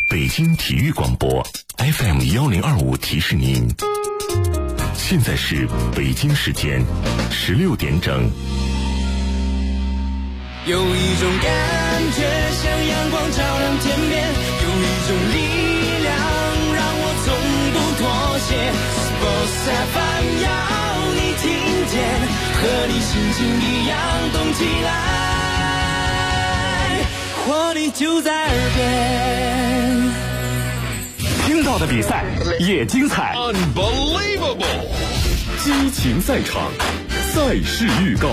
北京体育广播 FM1025提示您，现在是北京时间16点整。 有一种感觉像阳光照亮天边，有一种力量让我从不妥协。Sports FM 要你听见，和你心情一样动起来，活力就在耳边。 听到的比赛也精彩 Unbelievable 激情赛场，赛事预告。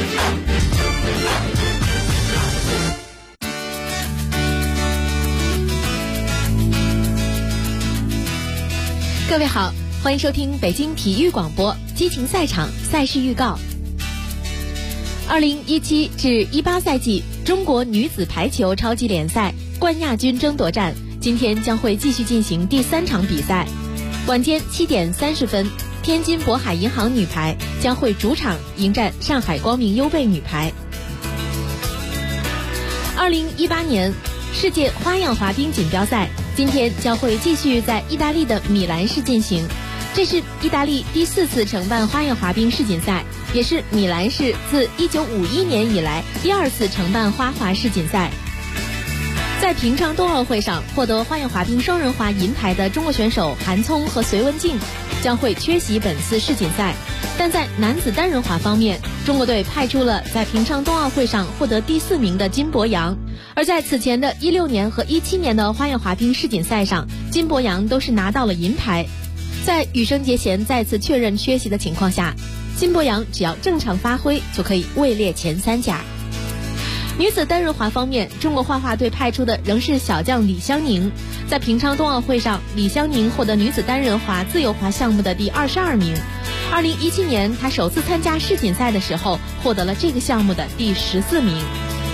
各位好，欢迎收听北京体育广播激情赛场赛事预告。2017至18赛季中国女子排球超级联赛冠亚军争夺战今天将会继续进行第3场比赛。晚间7点30分，天津渤海银行女排将会主场迎战上海光明优贝女排。2018年世界花样滑冰锦标赛今天将会继续在意大利的米兰市进行，这是意大利第4次承办花样滑冰世锦赛，也是米兰市自1951年以来第2次承办花滑世锦赛。在平昌冬奥会上获得花样滑冰双人滑银牌的中国选手韩聪和隋文静将会缺席本次世锦赛，但在男子单人滑方面，中国队派出了在平昌冬奥会上获得第4名的金博洋，而在此前的16年和17年的花样滑冰世锦赛上，金博洋都是拿到了银牌。在羽生结弦再次确认缺席的情况下，金博洋只要正常发挥就可以位列前3甲。女子单人滑方面，中国花滑队派出的仍是小将李湘宁。在平昌冬奥会上，李湘宁获得女子单人滑自由滑项目的第22名。2017年，她首次参加世锦赛的时候，获得了这个项目的第14名。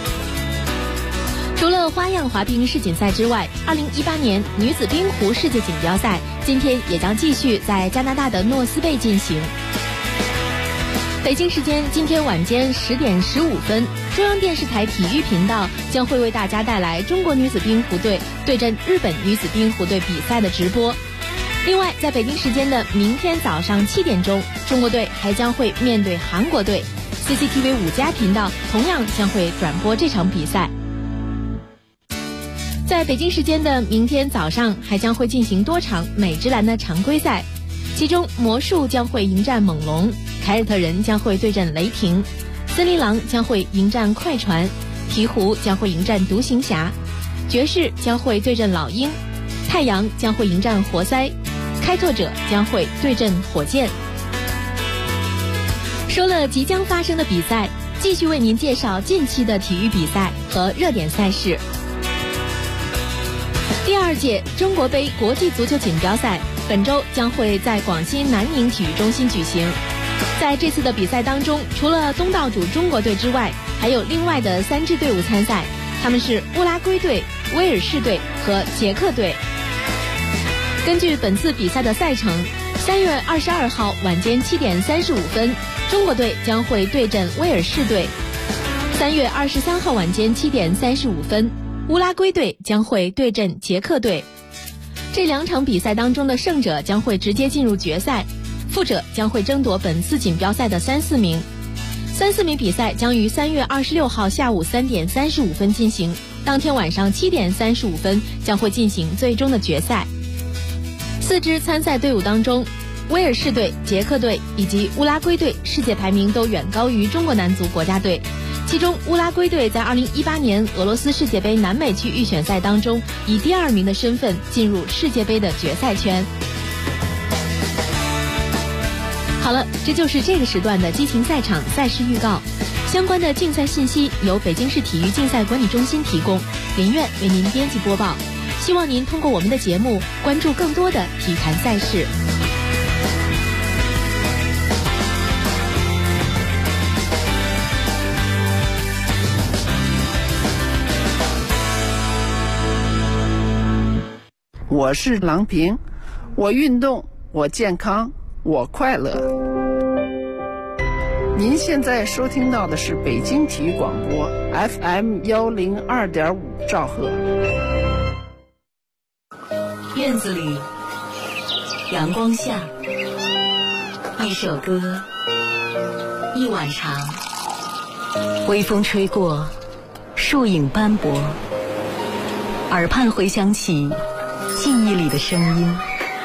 除了花样滑冰世锦赛之外，2018年女子冰壶世界锦标赛今天也将继续在加拿大的诺斯贝进行。北京时间今天晚间10点15分，中央电视台体育频道将会为大家带来中国女子冰壶队对阵日本女子冰壶队比赛的直播。另外，在北京时间的明天早上7点钟，中国队还将会面对韩国队， CCTV 5+频道同样将会转播这场比赛。在北京时间的明天早上还将会进行多场美职篮的常规赛，其中魔术将会迎战猛龙，凯尔特人将会对阵雷霆，森林狼将会迎战快船，鹈鹕将会迎战独行侠，爵士将会对阵老鹰，太阳将会迎战活塞，开拓者将会对阵火箭。说了即将发生的比赛，继续为您介绍近期的体育比赛和热点赛事。第2届中国杯国际足球锦标赛本周将会在广西南宁体育中心举行。在这次的比赛当中，除了东道主中国队之外，还有另外的3支队伍参赛，他们是乌拉圭队、威尔士队和捷克队。根据本次比赛的赛程，3月22号晚间7点35分，中国队将会对阵威尔士队；3月23号晚间7点35分，乌拉圭队将会对阵捷克队。这2场比赛当中的胜者将会直接进入决赛，负者将会争夺本次锦标赛的3、4名。3、4名比赛将于3月26号下午3点35分进行，当天晚上7点35分将会进行最终的决赛。4支参赛队伍当中，威尔士队、捷克队以及乌拉圭队世界排名都远高于中国男足国家队。其中乌拉圭队在2018年俄罗斯世界杯南美区预选赛当中以第2名的身份进入世界杯的决赛圈。好了，这就是这个时段的激情赛场赛事预告。相关的竞赛信息由北京市体育竞赛管理中心提供，林苑为您编辑播报。希望您通过我们的节目关注更多的体坛赛事。 我是郎平，我运动，我健康，我快乐。您现在收听到的是北京体育广播 FM102.5兆赫。 院子里，阳光下，一首歌，一碗茶，微风吹过，树影斑驳，耳畔回响起记忆里的声音。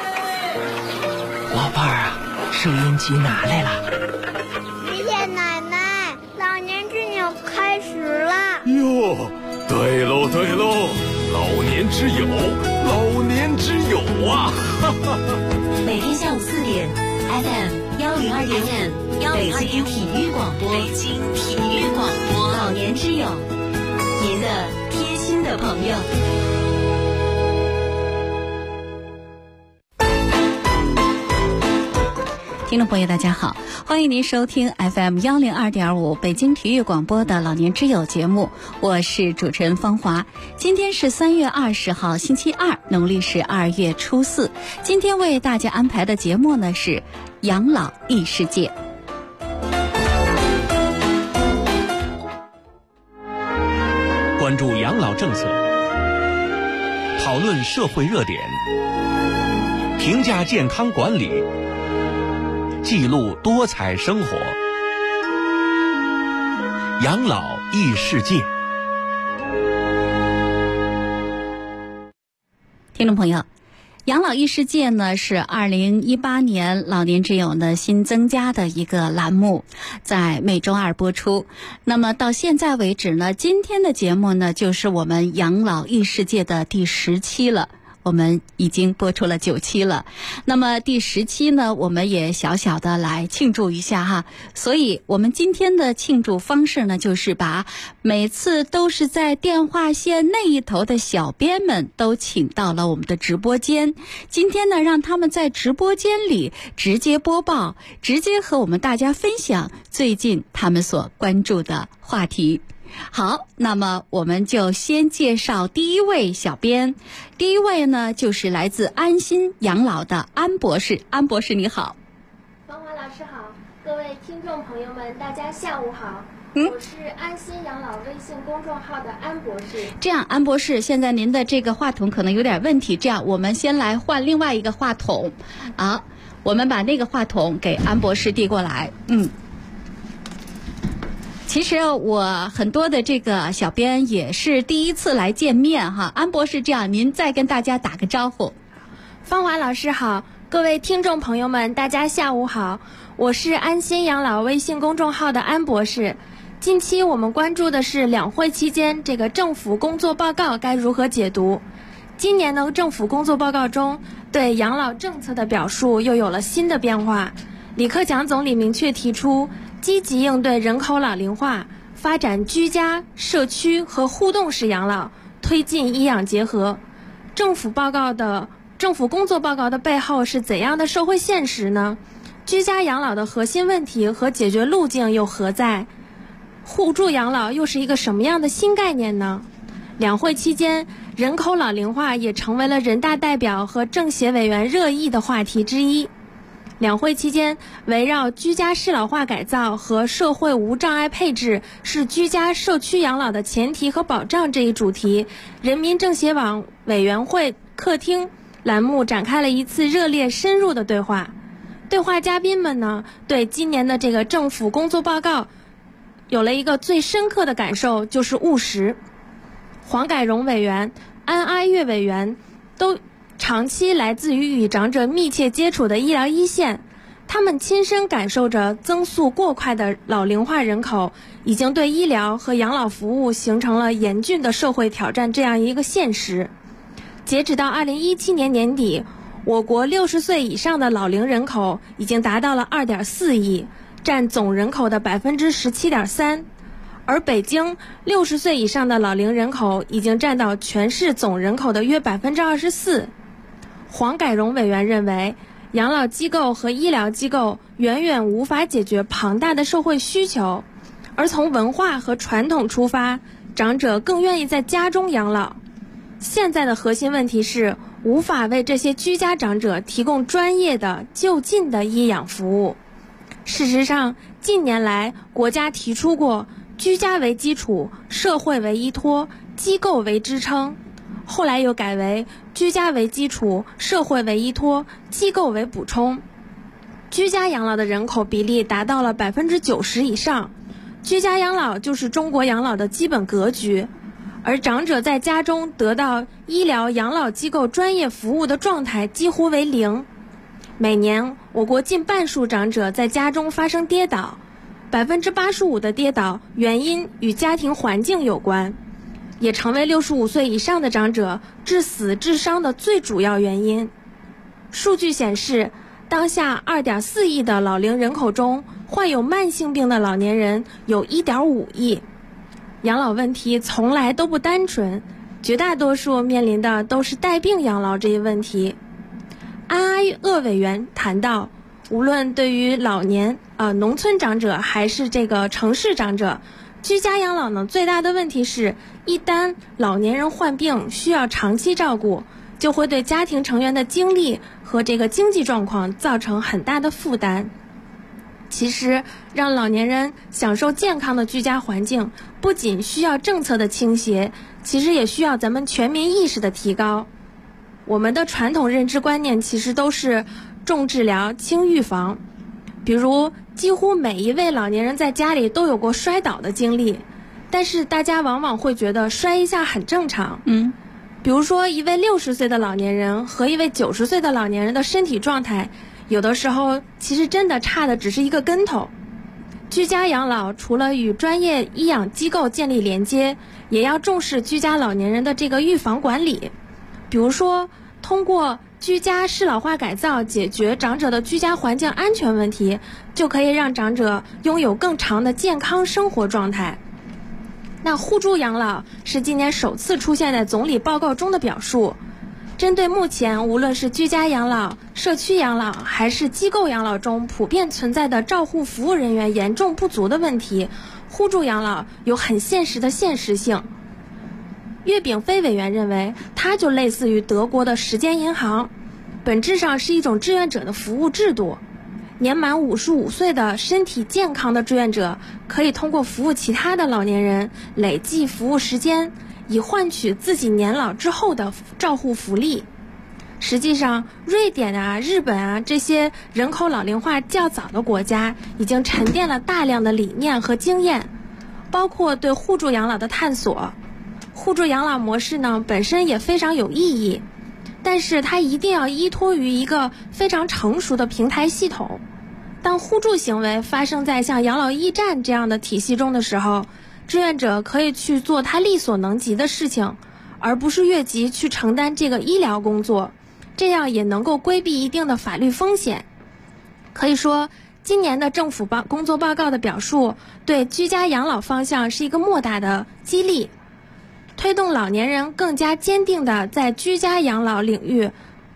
老伴儿啊，收音机拿来了。 爷爷奶奶，老年之友开始了。 哟，对喽对喽，老年之友，老年之友啊！ 每天下午4点 FM 102.5北京体育广播，北京体育广播，老年之友，您的贴心的朋友。 听众朋友大家好，欢迎您收听 FM 102.5北京体育广播的老年之友节目，我是主持人芳华。今天是3月20号星期二，农历是2月初4。今天为大家安排的节目呢是养老异世界。 关注养老政策，讨论社会热点，评价健康管理，记录多彩生活，养老异世界。 听众朋友，养老异世界呢是2018年老年之友呢新增加的一个栏目，在每周二播出。那么到现在为止呢，今天的节目呢就是我们养老异世界的第10期了。我们已经播出了9期了，那么第10期呢，我们也小小的来庆祝一下哈。所以我们今天的庆祝方式呢，就是把每次都是在电话线那一头的小编们都请到了我们的直播间。今天呢，让他们在直播间里直接播报，直接和我们大家分享最近他们所关注的话题。好，那么我们就先介绍第一位小编。第一位呢，就是来自安心养老的安博士。安博士你好。 芳华老师好，各位听众朋友们大家下午好。我是安心养老微信公众号的安博士。 这样，安博士，现在您的这个话筒可能有点问题，这样我们先来换另外一个话筒。好，我们把那个话筒给安博士递过来。其实我很多的这个小编也是第一次来见面哈，安博士，这样您再跟大家打个招呼。 芳华老师好，各位听众朋友们大家下午好，我是安心养老微信公众号的安博士。近期我们关注的是两会期间这个政府工作报告该如何解读。今年的政府工作报告中对养老政策的表述又有了新的变化。李克强总理明确提出积极应对人口老龄化，发展居家、社区和互动式养老，推进医养结合。政府工作报告的背后是怎样的社会现实呢？居家养老的核心问题和解决路径又何在？互助养老又是一个什么样的新概念呢？两会期间，人口老龄化也成为了人大代表和政协委员热议的话题之一。两会期间，围绕居家适老化改造和社会无障碍配置是居家社区养老的前提和保障这一主题，人民政协网委员会客厅栏目展开了一次热烈深入的对话。对话嘉宾们呢，对今年的这个政府工作报告有了一个最深刻的感受，就是务实。黄改荣委员、安阿月委员都长期来自于与长者密切接触的医疗一线，他们亲身感受着增速过快的老龄化人口已经对医疗和养老服务形成了严峻的社会挑战这样一个现实。截止到2017年年底，我国60岁以上的老龄人口已经达到了2.4亿，占总人口的17.3%，而北京60岁以上的老龄人口已经占到全市总人口的约24%。黄改荣委员认为，养老机构和医疗机构远远无法解决庞大的社会需求，而从文化和传统出发，长者更愿意在家中养老。现在的核心问题是无法为这些居家长者提供专业的就近的医养服务。事实上，近年来国家提出过居家为基础，社会为依托，机构为支撑。 后来又改为居家为基础，社会为依托，机构为补充。居家养老的人口比例达到了90%以上，居家养老就是中国养老的基本格局。而长者在家中得到医疗养老机构专业服务的状态几乎为零。每年我国近半数长者在家中发生跌倒，85%的跌倒原因与家庭环境有关，也成为65岁以上的长者致死致伤的最主要原因。数据显示，当下2.4亿的老龄人口中，患有慢性病的老年人有1.5亿。养老问题从来都不单纯，绝大多数面临的都是带病养老这一问题。安阿鄂委员谈到，无论对于老年农村长者还是这个城市长者，居家养老呢最大的问题是，一旦老年人患病需要长期照顾，就会对家庭成员的精力和这个经济状况造成很大的负担。其实让老年人享受健康的居家环境，不仅需要政策的倾斜，其实也需要咱们全民意识的提高。我们的传统认知观念其实都是重治疗轻预防，比如几乎每一位老年人在家里都有过摔倒的经历，但是大家往往会觉得摔一下很正常。比如说一位60岁的老年人和一位90岁的老年人的身体状态，有的时候其实真的差的只是一个跟头。居家养老除了与专业医养机构建立连接，也要重视居家老年人的这个预防管理。比如说通过居家适老化改造解决长者的居家环境安全问题，就可以让长者拥有更长的健康生活状态。那互助养老是今年首次出现在总理报告中的表述。针对目前无论是居家养老、社区养老还是机构养老中普遍存在的照护服务人员严重不足的问题，互助养老有很现实的现实性。岳炳飞委员认为，它就类似于德国的时间银行，本质上是一种志愿者的服务制度。年满55岁的身体健康的志愿者可以通过服务其他的老年人累计服务时间，以换取自己年老之后的照护福利。实际上，瑞典日本这些人口老龄化较早的国家已经沉淀了大量的理念和经验，包括对互助养老的探索。互助养老模式呢本身也非常有意义，但是它一定要依托于一个非常成熟的平台系统。当互助行为发生在像养老驿站这样的体系中的时候，志愿者可以去做他力所能及的事情，而不是越级去承担这个医疗工作，这样也能够规避一定的法律风险。可以说，今年的政府工作报告的表述对居家养老方向是一个莫大的激励，推动老年人更加坚定地在居家养老领域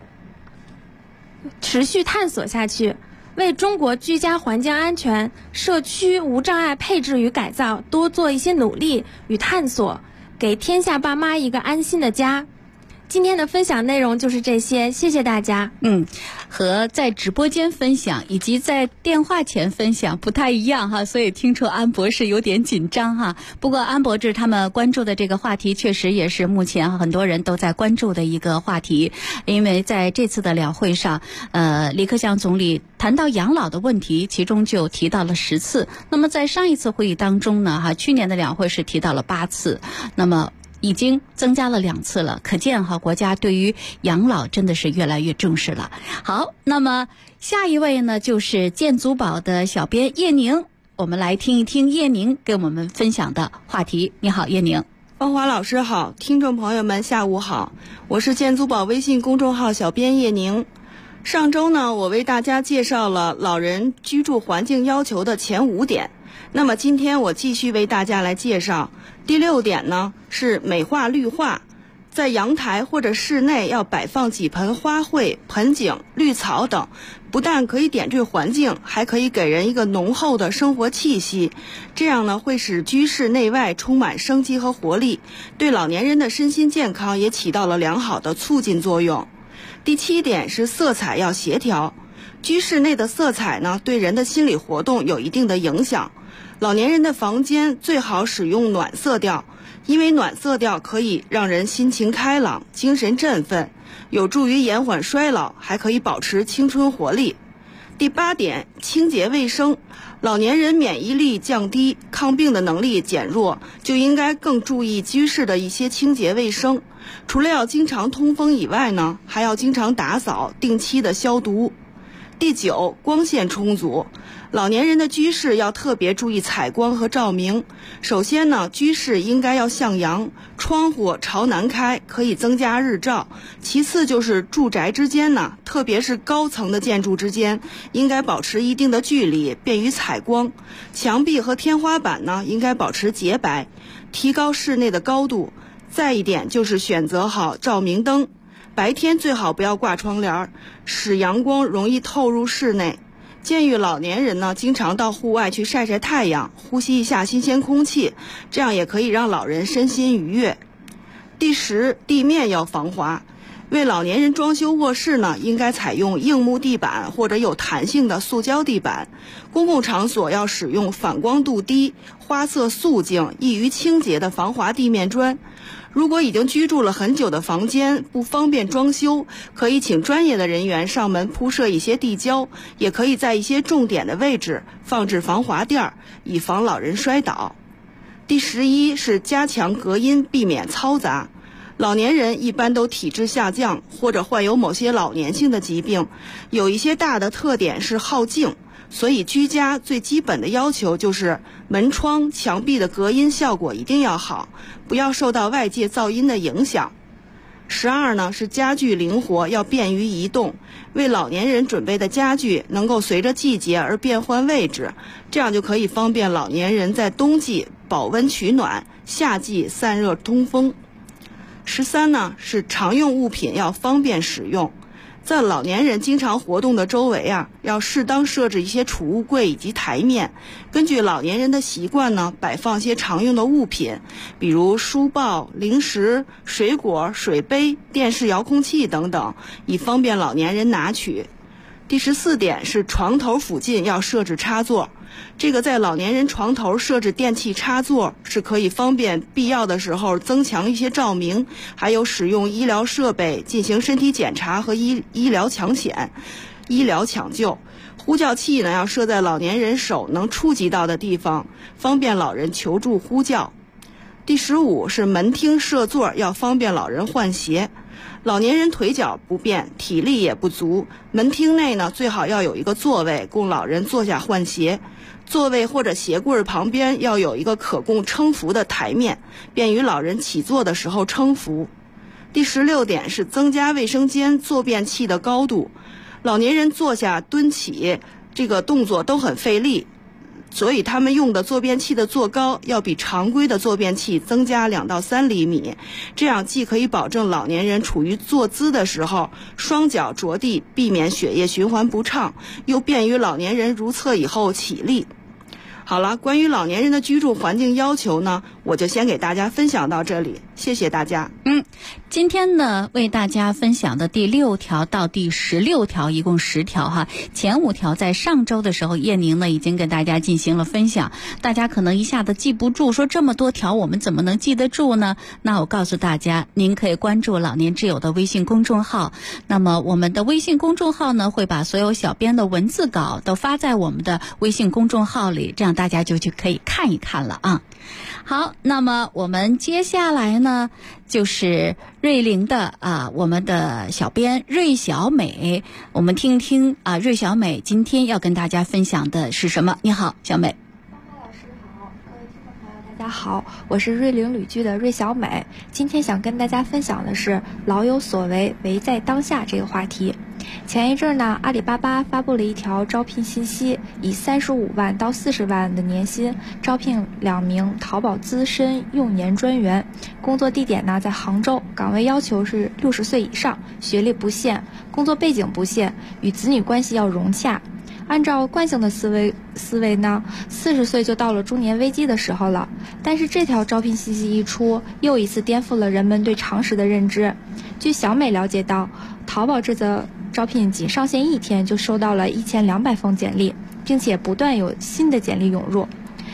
持续探索下去，为中国居家环境安全、社区无障碍配置与改造多做一些努力与探索，给天下爸妈一个安心的家。今天的分享内容就是这些，谢谢大家。 和在直播间分享以及在电话前分享不太一样哈，所以听出安博士有点紧张哈。不过安博士他们关注的这个话题确实也是目前很多人都在关注的一个话题，因为在这次的两会上，李克强总理谈到养老的问题，其中就提到了10次。那么在上一次会议当中呢，去年的两会是提到了8次，那么已经增加了2次了，可见国家对于养老真的是越来越重视了。好，那么下一位呢就是建祖宝的小编叶宁，我们来听一听叶宁给我们分享的话题。你好，叶宁。 芳华老师好，听众朋友们下午好，我是建祖宝微信公众号小编叶宁。上周呢，我为大家介绍了老人居住环境要求的前5点，那么今天我继续为大家来介绍第6点呢，是美化绿化。在阳台或者室内要摆放几盆花卉、盆景、绿草等，不但可以点缀环境，还可以给人一个浓厚的生活气息。这样呢，会使居室内外充满生机和活力，对老年人的身心健康也起到了良好的促进作用。第7点是色彩要协调。居室内的色彩呢，对人的心理活动有一定的影响。老年人的房间最好使用暖色调， 因为暖色调可以让人心情开朗、精神振奋，有助于延缓衰老，还可以保持青春活力。第8点，清洁卫生。老年人免疫力降低，抗病的能力减弱，就应该更注意居室的一些清洁卫生。除了要经常通风以外呢，还要经常打扫，定期的消毒。第9，光线充足。老年人的居室要特别注意采光和照明。首先呢，居室应该要向阳，窗户朝南开，可以增加日照。其次就是住宅之间呢，特别是高层的建筑之间，应该保持一定的距离，便于采光。墙壁和天花板呢，应该保持洁白，提高室内的高度。再一点就是选择好照明灯，白天最好不要挂窗帘，使阳光容易透入室内。建议老年人呢，经常到户外去晒晒太阳，呼吸一下新鲜空气，这样也可以让老人身心愉悦。第10，地面要防滑。为老年人装修卧室呢，应该采用硬木地板或者有弹性的塑胶地板。公共场所要使用反光度低、花色素净、易于清洁的防滑地面砖。如果已经居住了很久的房间不方便装修，可以请专业的人员上门铺设一些地胶，也可以在一些重点的位置放置防滑垫，以防老人摔倒。第11是加强隔音，避免嘈杂。老年人一般都体质下降，或者患有某些老年性的疾病，有一些大的特点是好静，所以居家最基本的要求就是门窗、墙壁的隔音效果一定要好，不要受到外界噪音的影响。12呢是家具灵活，要便于移动，为老年人准备的家具能够随着季节而变换位置，这样就可以方便老年人在冬季保温取暖，夏季散热通风。13呢是常用物品要方便使用，在老年人经常活动的周围要适当设置一些储物柜以及台面，根据老年人的习惯呢，摆放些常用的物品，比如书报、零食、水果、水杯、电视遥控器等等，以方便老年人拿取。第14点是床头附近要设置插座，这个在老年人床头设置电器插座是可以方便必要的时候增强一些照明，还有使用医疗设备进行身体检查和医疗抢救。呼叫器呢要设在老年人手能触及到的地方，方便老人求助呼叫。第15是门厅设座，要方便老人换鞋。老年人腿脚不便，体力也不足，门厅内呢最好要有一个座位供老人坐下换鞋，座位或者鞋柜旁边要有一个可供称扶的台面，便于老人起坐的时候称扶。第16点是增加卫生间坐便器的高度，老年人坐下蹲起这个动作都很费力，所以他们用的坐便器的坐高要比常规的坐便器增加2到3厘米，这样既可以保证老年人处于坐姿的时候双脚着地，避免血液循环不畅，又便于老年人如厕以后起立。好了，关于老年人的居住环境要求呢，我就先给大家分享到这里，谢谢大家。 今天呢，为大家分享的第6条到第16条，一共10条哈。前5条在上周的时候，叶宁呢已经跟大家进行了分享，大家可能一下子记不住，说这么多条我们怎么能记得住呢？那我告诉大家，您可以关注老年之友的微信公众号，那么我们的微信公众号呢，会把所有小编的文字稿都发在我们的微信公众号里，这样大家就去可以看一看了啊。好，那么我们接下来呢，就是瑞玲的我们的小编瑞小美，我们听听瑞小美今天要跟大家分享的是什么。你好，小美。 老师好，各位听众朋友大家好，我是瑞玲旅居的瑞小美，今天想跟大家分享的是老有所为，为在当下这个话题。前一阵呢，阿里巴巴发布了一条招聘信息，以35万到40万的年薪招聘2名淘宝资深用年专员，工作地点呢在杭州，岗位要求是60岁以上，学历不限，工作背景不限，与子女关系要融洽。按照惯性的思维呢，40岁就到了中年危机的时候了。但是这条招聘信息一出，又一次颠覆了人们对常识的认知。据小美了解到，淘宝这则招聘仅上线1天就收到了1200封简历，并且不断有新的简历涌入。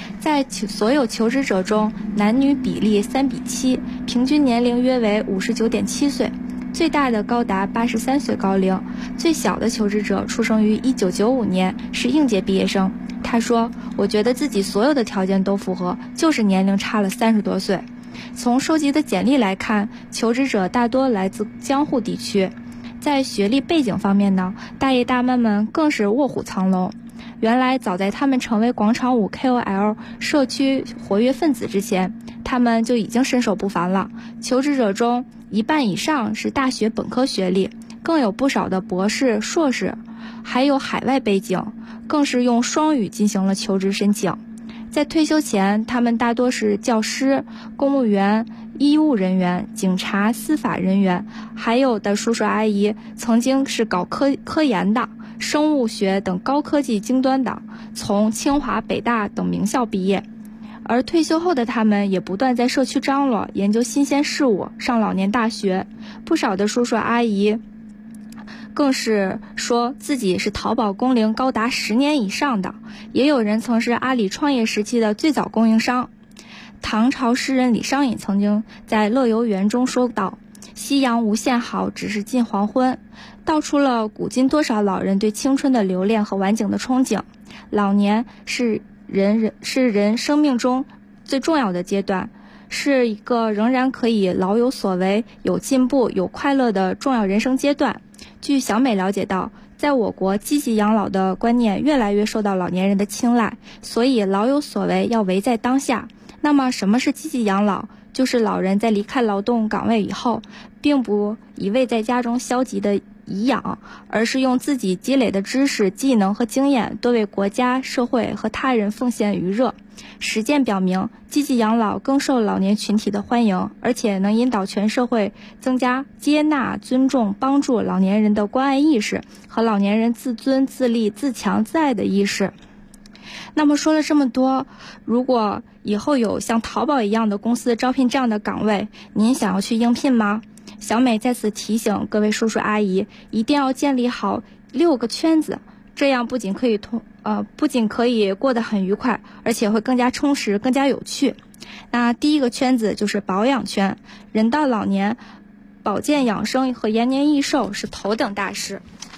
在所有求职者中，男女比例3:7，平均年龄约为59.7岁，最大的高达83岁高龄，最小的求职者出生于1995年，是应届毕业生。他说：“我觉得自己所有的条件都符合，就是年龄差了30多岁。”从收集的简历来看，求职者大多来自江沪地区。在学历背景方面呢，大爷大妈们更是卧虎藏龙。原来早在他们成为广场舞 KOL 社区活跃分子之前，他们就已经身手不凡了。求职者中一半以上是大学本科学历，更有不少的博士、硕士，还有海外背景，更是用双语进行了求职申请。在退休前，他们大多是教师、公务员、医务人员、警察、司法人员，还有的叔叔阿姨曾经是搞科研的，生物学等高科技精端的，从清华、北大等名校毕业。而退休后的他们也不断在社区张罗，研究新鲜事物，上老年大学。不少的叔叔阿姨更是说自己是淘宝工龄高达10年以上的，也有人曾是阿里创业时期的最早供应商。唐朝诗人李商隐曾经在《乐游原》中说道：“夕阳无限好，只是近黄昏”，道出了古今多少老人对青春的留恋和晚景的憧憬。老年是人生命中最重要的阶段，是一个仍然可以老有所为、有进步、有快乐的重要人生阶段。据小美了解到，在我国积极养老的观念越来越受到老年人的青睐，所以老有所为要为在当下。那么什么是积极养老？就是老人在离开劳动岗位以后，并不一味在家中消极的颐养，而是用自己积累的知识、技能和经验，多为国家、社会和他人奉献余热。实践表明，积极养老更受老年群体的欢迎，而且能引导全社会增加接纳、尊重、帮助老年人的关爱意识和老年人自尊、自立、自强、自爱的意识。那么说了这么多，如果以后有像淘宝一样的公司招聘这样的岗位，您想要去应聘吗？小美在此提醒各位叔叔阿姨，一定要建立好6个圈子，这样不仅可以过得很愉快，而且会更加充实、更加有趣。那第一个圈子就是保养圈，人到老年，保健养生和延年益寿是头等大事。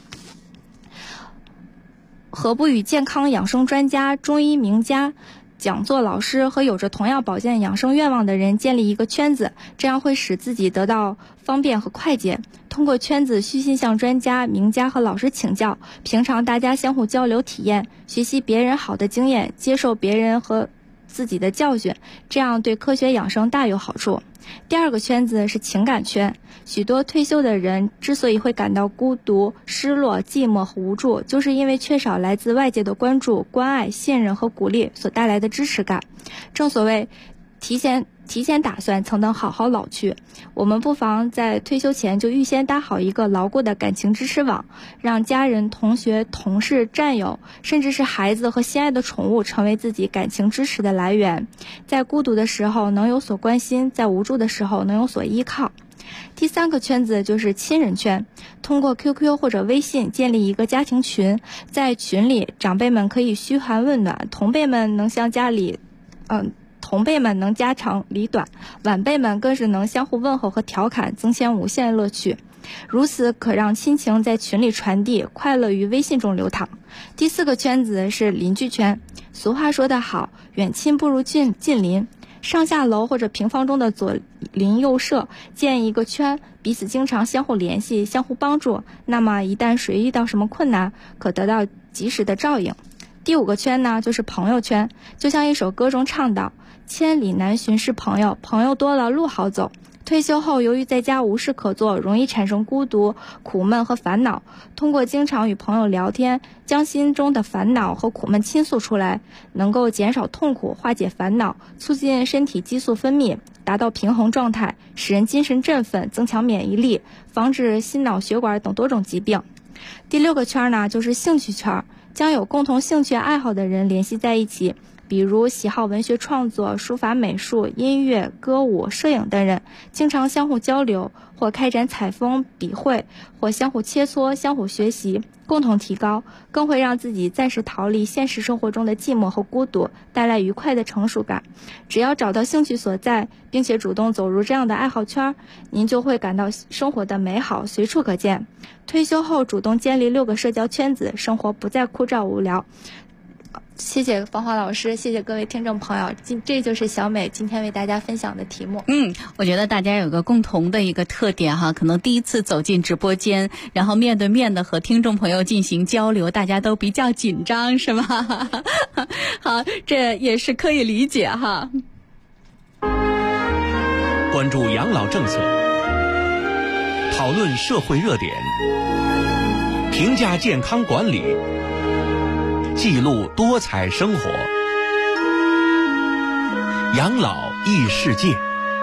何不与健康养生专家、中医名家、讲座老师和有着同样保健养生愿望的人建立一个圈子，这样会使自己得到方便和快捷。通过圈子虚心向专家、名家和老师请教，平常大家相互交流体验，学习别人好的经验，接受别人和自己的教训，这样对科学养生大有好处。第二个圈子是情感圈，许多退休的人之所以会感到孤独、失落、寂寞和无助，就是因为缺少来自外界的关注、关爱、信任和鼓励所带来的支持感。正所谓提前打算才能好好老去，我们不妨在退休前就预先搭好一个牢固的感情支持网，让家人、同学、同事、战友，甚至是孩子和心爱的宠物成为自己感情支持的来源，在孤独的时候能有所关心，在无助的时候能有所依靠。第三个圈子就是亲人圈，通过 QQ 或者微信建立一个家庭群，在群里长辈们可以嘘寒问暖，同辈们能家长里短，晚辈们更是能相互问候和调侃，增添无限乐趣。如此可让亲情在群里传递，快乐于微信中流淌。第四个圈子是邻居圈，俗话说得好，远亲不如近邻。上下楼或者平房中的左邻右舍建一个圈，彼此经常相互联系、相互帮助，那么一旦谁遇到什么困难，可得到及时的照应。第五个圈呢，就是朋友圈，就像一首歌中唱到，千里难寻是朋友，朋友多了路好走。退休后，由于在家无事可做，容易产生孤独、苦闷和烦恼。通过经常与朋友聊天，将心中的烦恼和苦闷倾诉出来，能够减少痛苦、化解烦恼，促进身体激素分泌，达到平衡状态，使人精神振奋，增强免疫力，防止心脑血管等多种疾病。第六个圈呢，就是兴趣圈，将有共同兴趣爱好的人联系在一起， 比如喜好文学创作、书法、美术、音乐、歌舞、摄影等人，经常相互交流，或开展采风、笔会，或相互切磋、相互学习，共同提高，更会让自己暂时逃离现实生活中的寂寞和孤独，带来愉快的成熟感。只要找到兴趣所在，并且主动走入这样的爱好圈，您就会感到生活的美好随处可见。退休后主动建立6个社交圈子，生活不再枯燥无聊。谢谢芳华老师，谢谢各位听众朋友，这就是小美今天为大家分享的题目。 我觉得大家有个共同的一个特点哈，可能第一次走进直播间，然后面对面的和听众朋友进行交流，大家都比较紧张，是吗？好，这也是可以理解哈。 关注养老政策，讨论社会热点，评价健康管理，记录多彩生活，养老异世界。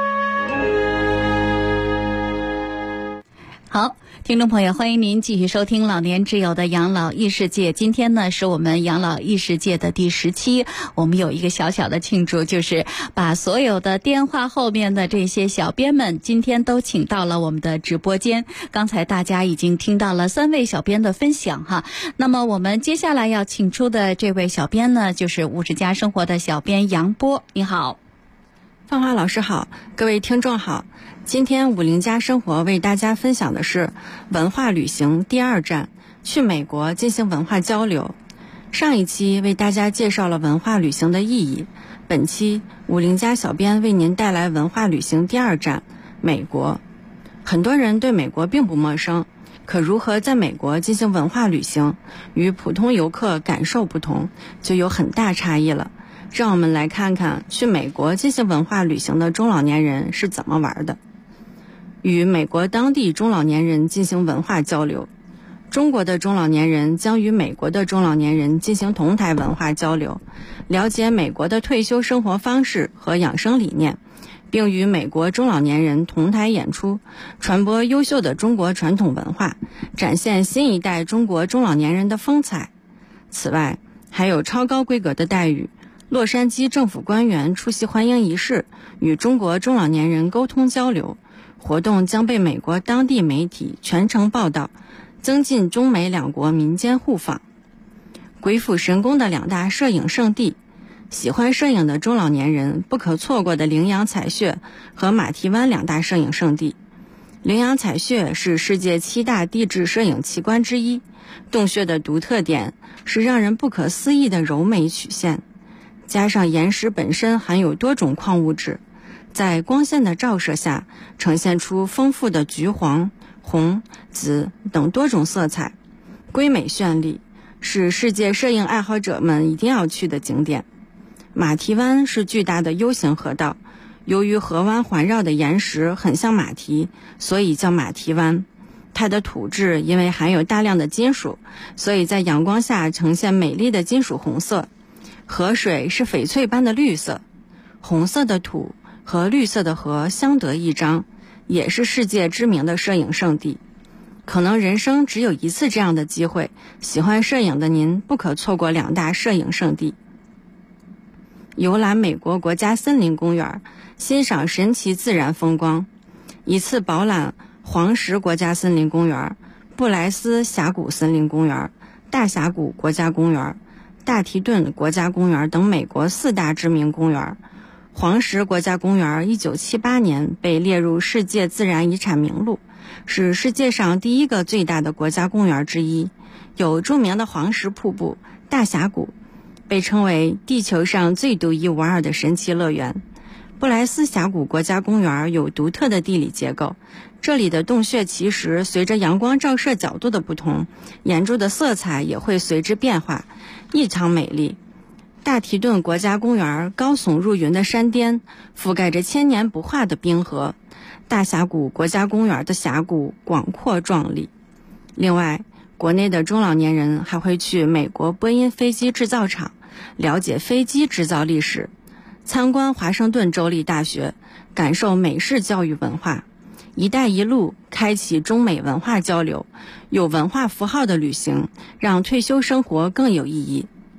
好，听众朋友，欢迎您继续收听老年之友的养老异世界。今天呢，是我们养老异世界的第10期，我们有一个小小的庆祝，就是把所有的电话后面的这些小编们今天都请到了我们的直播间。刚才大家已经听到了3位小编的分享哈，那么我们接下来要请出的这位小编呢，就是50家生活的小编杨波。你好。 芳华老师好，各位听众好。今天50家生活为大家分享的是文化旅行第2站，去美国进行文化交流。上一期为大家介绍了文化旅行的意义，本期50家小编为您带来文化旅行第2站，美国。很多人对美国并不陌生，可如何在美国进行文化旅行，与普通游客感受不同，就有很大差异了。让我们来看看去美国进行文化旅行的中老年人是怎么玩的。与美国当地中老年人进行文化交流。中国的中老年人将与美国的中老年人进行同台文化交流，了解美国的退休生活方式和养生理念，并与美国中老年人同台演出，传播优秀的中国传统文化，展现新一代中国中老年人的风采。此外，还有超高规格的待遇。洛杉矶政府官员出席欢迎仪式，与中国中老年人沟通交流，活动将被美国当地媒体全程报道，增进中美2国民间互访。鬼斧神工的2大摄影圣地，喜欢摄影的中老年人不可错过的羚羊彩穴和马蹄湾2大摄影圣地。羚羊彩穴是世界7大地质摄影奇观之一，洞穴的独特点是让人不可思议的柔美曲线，加上岩石本身含有多种矿物质，在光线的照射下呈现出丰富的橘黄、红、紫等多种色彩，瑰美绚丽，是世界摄影爱好者们一定要去的景点。马蹄湾是巨大的 U 型河道，由于河湾环绕的岩石很像马蹄，所以叫马蹄湾。它的土质因为含有大量的金属，所以在阳光下呈现美丽的金属红色。河水是翡翠般的绿色，红色的土和绿色的河相得益彰，也是世界知名的摄影圣地。可能人生只有1次这样的机会，喜欢摄影的您不可错过2大摄影圣地。游览美国国家森林公园，欣赏神奇自然风光。一次饱览黄石国家森林公园、布莱斯峡谷森林公园、大峡谷国家公园、大提顿国家公园等美国4大知名公园。黄石国家公园1978年被列入世界自然遗产名录，是世界上第1个最大的国家公园之一，有著名的黄石瀑布、大峡谷，被称为地球上最独一无二的神奇乐园。布莱斯峡谷国家公园有独特的地理结构，这里的洞穴奇石随着阳光照射角度的不同，岩柱的色彩也会随之变化，异常美丽。大提顿国家公园高耸入云的山巅，覆盖着千年不化的冰河。大峡谷国家公园的峡谷广阔壮丽。另外，国内的中老年人还会去美国波音飞机制造厂，了解飞机制造历史，参观华盛顿州立大学，感受美式教育文化。一带一路开启中美文化交流，有文化符号的旅行，让退休生活更有意义。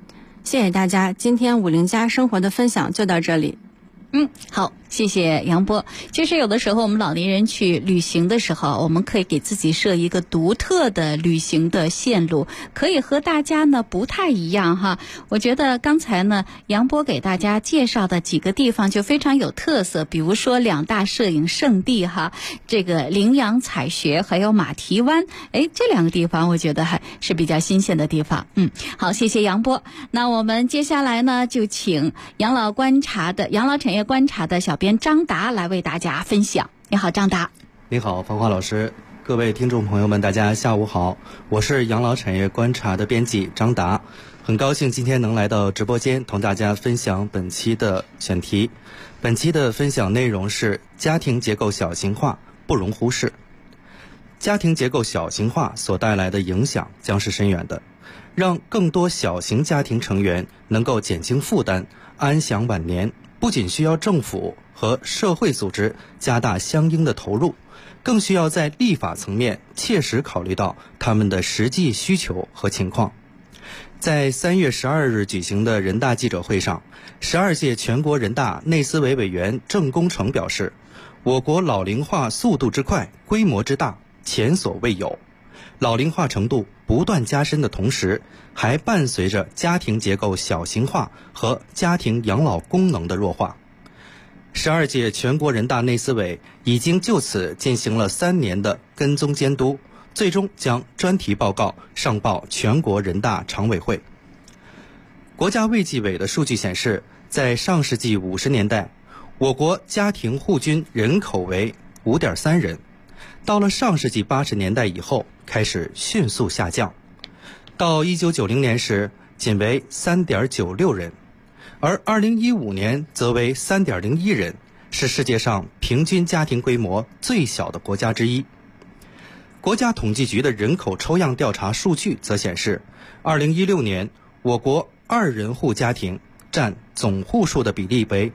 谢谢大家，今天50加生活的分享就到这里。 好，谢谢杨波。其实有的时候我们老年人去旅行的时候，我们可以给自己设一个独特的旅行的线路，可以和大家呢不太一样哈。我觉得刚才呢杨波给大家介绍的几个地方就非常有特色，比如说2大摄影圣地哈，这个羚羊采穴还有马蹄湾，这2个地方我觉得还是比较新鲜的地方。好，谢谢杨波。那我们接下来呢就请养老产业观察的小编张达来为大家分享。你好，张达。 你好，芳华老师，各位听众朋友们，大家下午好，我是养老产业观察的编辑张达，很高兴今天能来到直播间同大家分享本期的选题。本期的分享内容是家庭结构小型化不容忽视。家庭结构小型化所带来的影响将是深远的，让更多小型家庭成员能够减轻负担，安享晚年，不仅需要政府和社会组织加大相应的投入，更需要在立法层面切实考虑到他们的实际需求和情况。在3月12日举行的人大记者会上，12届全国人大内司委委员郑功成表示，我国老龄化速度之快，规模之大，前所未有。老龄化程度不断加深的同时，还伴随着家庭结构小型化和家庭养老功能的弱化。12届全国人大内司委已经就此进行了3年的跟踪监督，最终将专题报告上报全国人大常委会。国家卫计委的数据显示，在上世纪50年代，我国家庭户均人口为 5.3 人，到了上世纪80年代以后开始迅速下降，到1990年时仅为 3.96 人，而2015年则为 3.01 人，是世界上平均家庭规模最小的国家之一。国家统计局的人口抽样调查数据则显示，2016年我国2人户家庭占总户数的比例为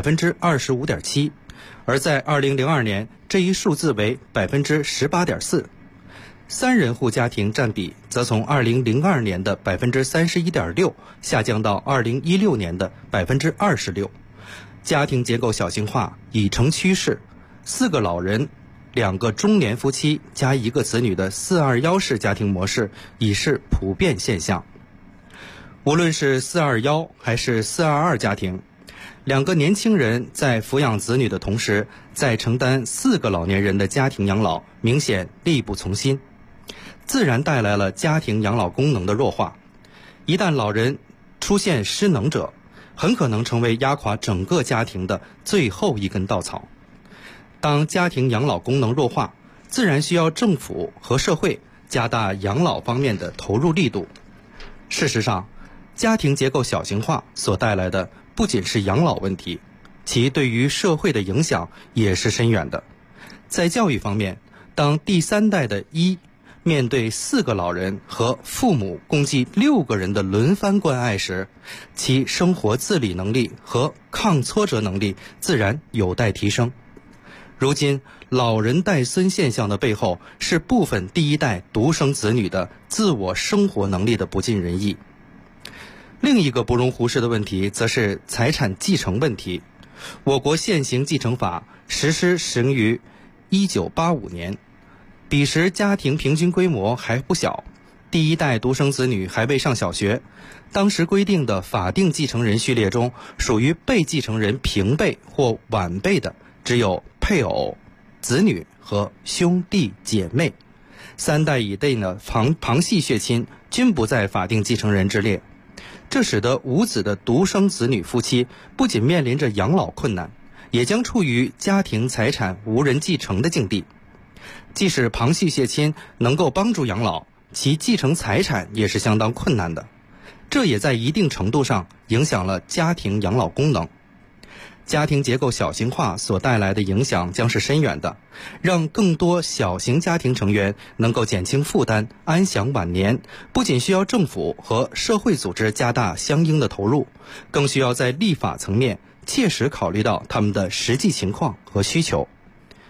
25.7%， 而在2002年这一数字为 18.4%。3人户家庭占比则从2002年的 31.6% 下降到2016年的 26%。家庭结构小型化已成趋势，4个老人、2个中年夫妻加1个子女的421式家庭模式已是普遍现象。无论是421还是422家庭，2个年轻人在抚养子女的同时，在承担4个老年人的家庭养老，明显力不从心，自然带来了家庭养老功能的弱化。一旦老人出现失能者，很可能成为压垮整个家庭的最后一根稻草。当家庭养老功能弱化，自然需要政府和社会加大养老方面的投入力度。事实上，家庭结构小型化所带来的不仅是养老问题，其对于社会的影响也是深远的。在教育方面，当第3代的面对4个老人和父母共计6个人的轮番关爱时，其生活自理能力和抗挫折能力自然有待提升。如今老人带孙现象的背后，是部分第1代独生子女的自我生活能力的不尽人意。另一个不容忽视的问题则是财产继承问题。我国现行继承法实施始于1985年，彼时家庭平均规模还不小，第1代独生子女还未上小学。当时规定的法定继承人序列中，属于被继承人平辈或晚辈的只有配偶、子女和兄弟姐妹，3代以内的旁系血亲均不在法定继承人之列。这使得无子的独生子女夫妻不仅面临着养老困难，也将处于家庭财产无人继承的境地。即使旁系血亲能够帮助养老，其继承财产也是相当困难的，这也在一定程度上影响了家庭养老功能。家庭结构小型化所带来的影响将是深远的，让更多小型家庭成员能够减轻负担，安享晚年，不仅需要政府和社会组织加大相应的投入，更需要在立法层面切实考虑到他们的实际情况和需求。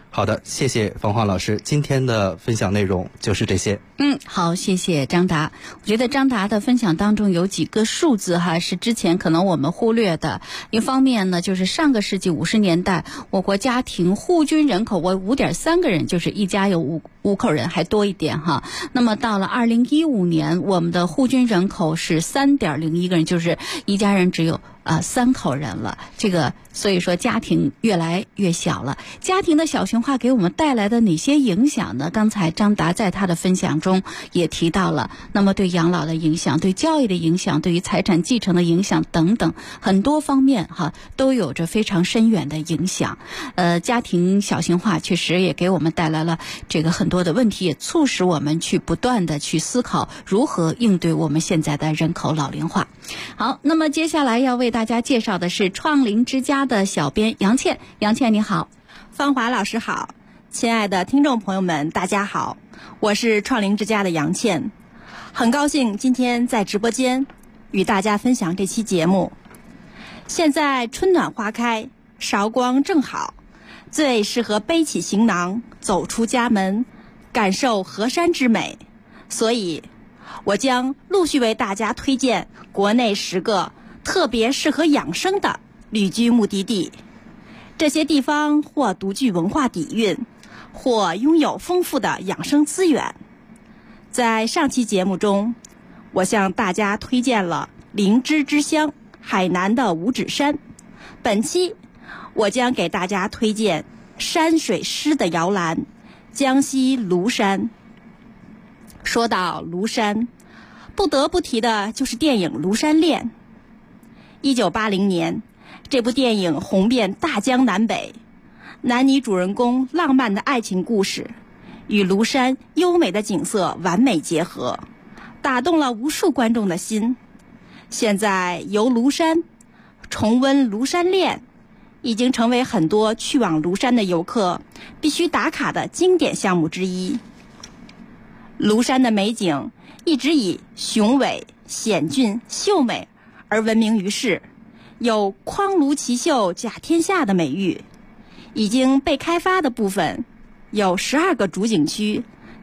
好的，谢谢芳华老师，今天的分享内容就是这些。 好，谢谢张达。我觉得张达的分享当中有几个数字是之前可能我们忽略的。一方面呢，就是上个世纪50年代，我国家庭户均人口为5.3个人，就是一家有五口人还多一点哈。那么到了2015年，我们的户均人口是3.01个人，就是一家人只有3口人了。这个所以说家庭越来越小了。家庭的小型化给我们带来的哪些影响呢？刚才张达在他的分享中也提到了，那么对养老的影响，对教育的影响，对于财产继承的影响等等很多方面都有着非常深远的影响。家庭小型化确实也给我们带来了这个很多的问题，也促使我们去不断的去思考如何应对我们现在的人口老龄化。好，那么接下来要为大家介绍的是创龄之家的小编杨倩。杨倩你好。 芳华老师好，亲爱的听众朋友们大家好，我是创龄之家的杨倩，很高兴今天在直播间与大家分享这期节目。现在春暖花开，韶光正好，最适合背起行囊走出家门，感受河山之美。所以我将陆续为大家推荐国内10个特别适合养生的旅居目的地。这些地方或独具文化底蕴，或拥有丰富的养生资源。在上期节目中，我向大家推荐了灵芝之乡海南的五指山。本期我将给大家推荐山水诗的摇篮江西庐山。说到庐山，不得不提的就是电影《庐山恋》。1980年这部电影红遍大江南北，男女主人公浪漫的爱情故事与庐山优美的景色完美结合，打动了无数观众的心。现在游庐山，重温庐山恋，已经成为很多去往庐山的游客必须打卡的经典项目之一。庐山的美景一直以雄伟、险峻、秀美而闻名于世，有匡庐奇秀甲天下的美誉。已经被开发的部分有12个主景区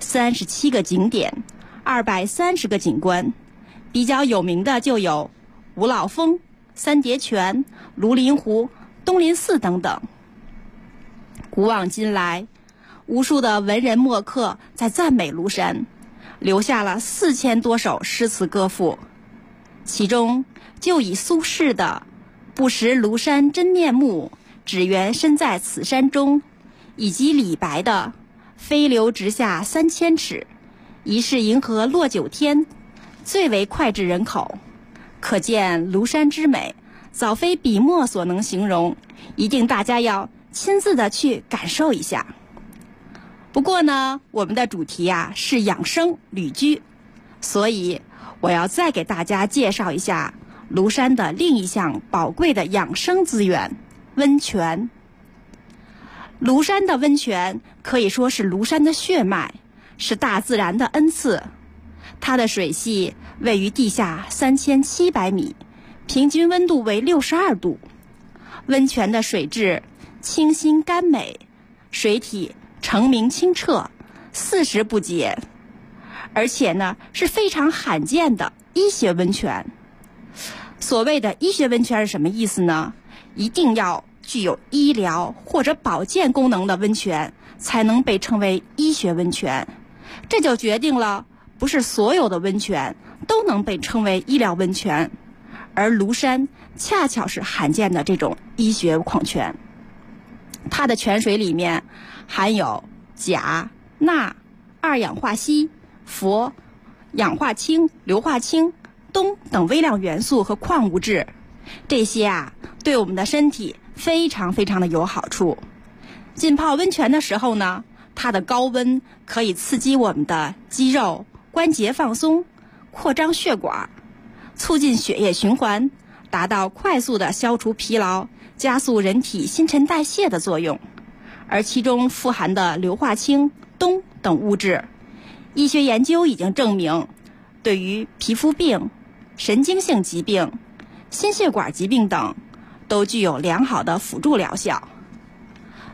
，37个景点，230个景观。比较有名的就有五老峰、三叠泉、庐林湖、东林寺等等。古往今来，无数的文人墨客在赞美庐山，留下了4000多首诗词歌赋。其中就以苏轼的不识庐山真面目，只缘身在此山中，以及李白的飞流直下3000尺，疑是银河落九天，最为脍炙人口。可见庐山之美早非笔墨所能形容，一定大家要亲自的去感受一下。不过呢，我们的主题是养生旅居，所以我要再给大家介绍一下庐山的另一项宝贵的养生资源——温泉。庐山的温泉可以说是庐山的血脉，是大自然的恩赐。它的水系位于地下3700米，平均温度为62度。温泉的水质清新甘美，水体澄明清澈，40不洁，而且呢是非常罕见的医学温泉。所谓的医学温泉是什么意思呢？一定要具有医疗或者保健功能的温泉才能被称为医学温泉。这就决定了不是所有的温泉都能被称为医疗温泉，而庐山恰巧是罕见的这种医学矿泉。它的泉水里面含有钾、钠、2氧化硒、氟、氧化氢、硫化氢、氡等微量元素和矿物质，这些对我们的身体非常非常的有好处。浸泡温泉的时候呢，它的高温可以刺激我们的肌肉、关节放松，扩张血管，促进血液循环，达到快速的消除疲劳，加速人体新陈代谢的作用。而其中富含的硫化氢、氡等物质，医学研究已经证明，对于皮肤病、神经性疾病、心血管疾病等都具有良好的辅助疗效。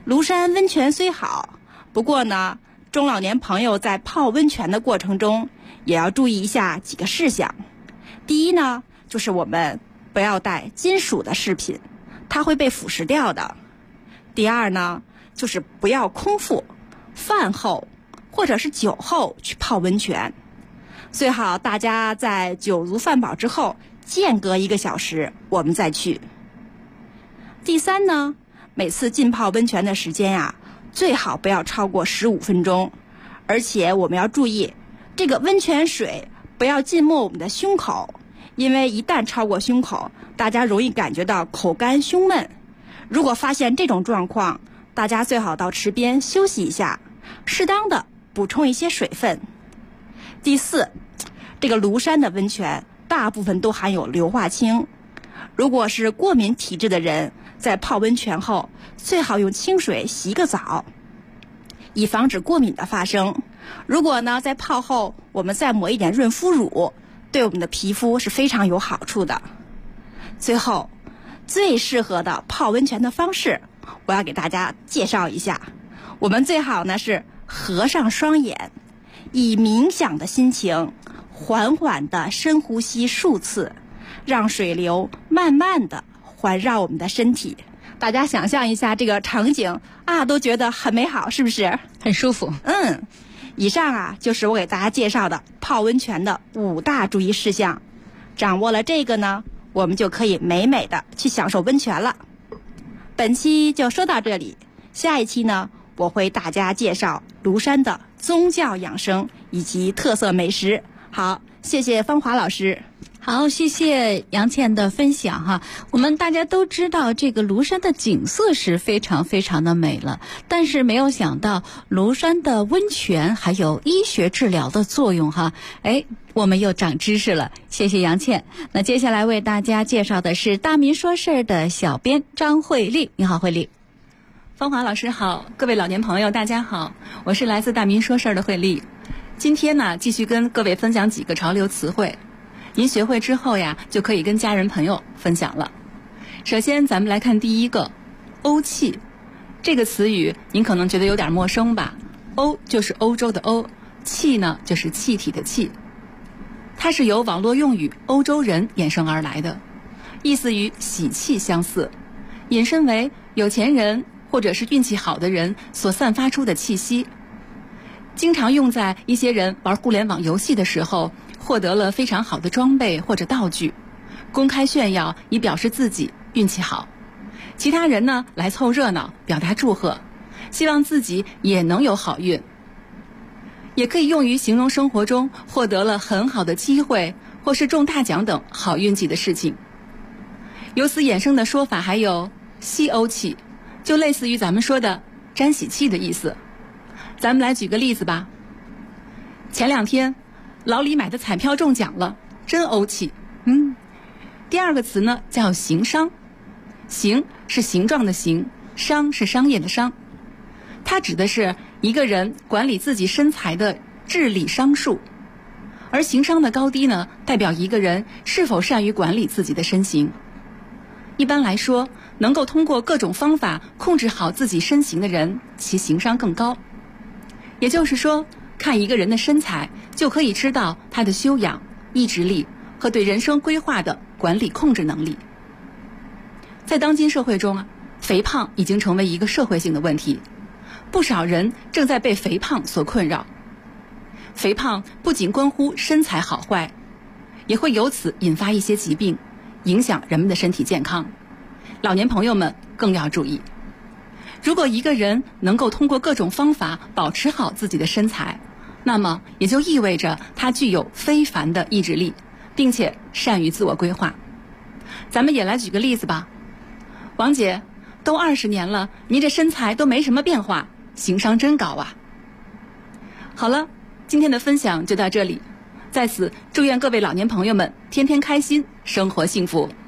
庐山温泉虽好，不过呢，中老年朋友在泡温泉的过程中也要注意一下几个事项。第一呢，就是我们不要带金属的饰品，它会被腐蚀掉的。第二呢，就是不要空腹、饭后或者是酒后去泡温泉，最好大家在酒足饭饱之后间隔1个小时我们再去。第三呢，每次浸泡温泉的时间呀，最好不要超过15分钟，而且我们要注意这个温泉水不要浸没我们的胸口，因为一旦超过胸口，大家容易感觉到口干胸闷。如果发现这种状况，大家最好到池边休息一下，适当的补充一些水分。第四，这个庐山的温泉大部分都含有硫化氢，如果是过敏体质的人，在泡温泉后最好用清水洗个澡，以防止过敏的发生。如果呢，在泡后我们再抹一点润肤乳，对我们的皮肤是非常有好处的。最后，最适合的泡温泉的方式，我要给大家介绍一下。我们最好呢是合上双眼，以冥想的心情，缓缓的深呼吸数次，让水流慢慢的环绕我们的身体。大家想象一下这个场景啊，都觉得很美好，是不是？ 很舒服。 以上啊就是我给大家介绍的泡温泉的5大注意事项。掌握了这个呢，我们就可以美美的去享受温泉了。本期就说到这里，下一期呢，我会大家介绍庐山的宗教养生以及特色美食。好，谢谢芳华老师。 好，谢谢杨倩的分享哈。我们大家都知道这个庐山的景色是非常非常的美了，但是没有想到庐山的温泉还有医学治疗的作用哈。我们又长知识了，谢谢杨倩。那接下来为大家介绍的是大民说事儿的小编张慧丽。你好，慧丽。 芳华老师好，各位老年朋友大家好，我是来自大民说事儿的慧丽。今天呢，继续跟各位分享几个潮流词汇，您学会之后呀，就可以跟家人朋友分享了。首先咱们来看第一个，欧气。这个词语您可能觉得有点陌生吧，欧就是欧洲的欧，气呢就是气体的气。它是由网络用语欧洲人衍生而来的，意思与喜气相似，引申为有钱人或者是运气好的人所散发出的气息。经常用在一些人玩互联网游戏的时候，获得了非常好的装备或者道具，公开炫耀以表示自己运气好。其他人呢来凑热闹，表达祝贺，希望自己也能有好运。也可以用于形容生活中获得了很好的机会或是中大奖等好运气的事情。由此衍生的说法还有吸欧气，就类似于咱们说的沾喜气的意思。咱们来举个例子吧。前2天老李买的彩票中奖了，真欧气。第二个词呢叫行商，行是形状的行，商是商业的商。它指的是一个人管理自己身材的治理商术，而行商的高低呢，代表一个人是否善于管理自己的身形。一般来说，能够通过各种方法控制好自己身形的人，其行商更高。也就是说，看一个人的身材，就可以知道他的修养、意志力和对人生规划的管理控制能力。在当今社会中啊，肥胖已经成为一个社会性的问题，不少人正在被肥胖所困扰。肥胖不仅关乎身材好坏，也会由此引发一些疾病，影响人们的身体健康。老年朋友们更要注意。如果一个人能够通过各种方法保持好自己的身材，那么也就意味着他具有非凡的意志力，并且善于自我规划。咱们也来举个例子吧。王姐，都20年了，您这身材都没什么变化，情商真高啊。好了，今天的分享就到这里，在此祝愿各位老年朋友们天天开心，生活幸福。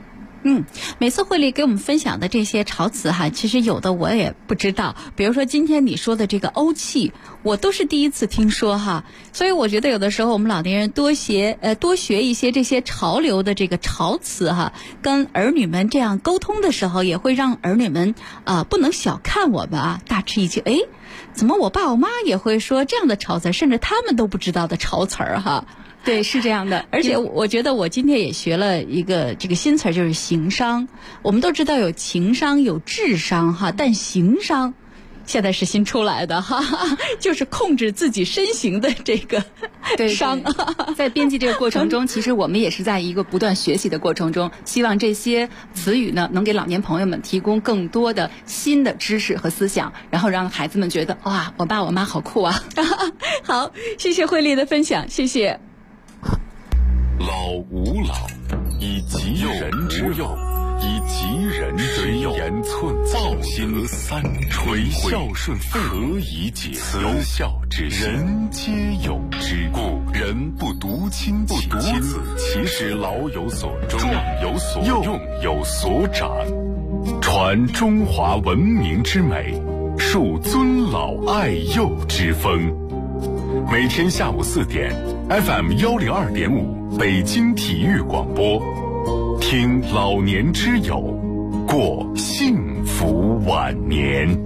每次慧丽给我们分享的这些潮词哈，其实有的我也不知道，比如说今天你说的这个欧气，我都是第一次听说哈，所以我觉得有的时候我们老年人多学一些这些潮流的这个潮词哈，跟儿女们这样沟通的时候，也会让儿女们不能小看我们啊，大吃一惊，哎，怎么我爸我妈也会说这样的潮词，甚至他们都不知道的潮词儿哈。 对，是这样的。 而且我觉得我今天也学了一个这个新词儿，就是行商。我们都知道有情商有智商哈，但行商现在是新出来的哈，就是控制自己身形的这个商。 在编辑这个过程中，其实我们也是在一个不断学习的过程中，希望这些词语呢能给老年朋友们提供更多的新的知识和思想，然后让孩子们觉得哇，我爸我妈好酷啊。 好，谢谢慧丽的分享，谢谢。 老吾老以及人之幼，以及人之幼，言寸报行三垂孝顺何以解慈孝之人皆有之，故人不独亲其子，其实老有所终，壮有所用有所长，传中华文明之美，树尊老爱幼之风。每天下午4点 FM 102.5北京体育广播，听老年之友，过幸福晚年。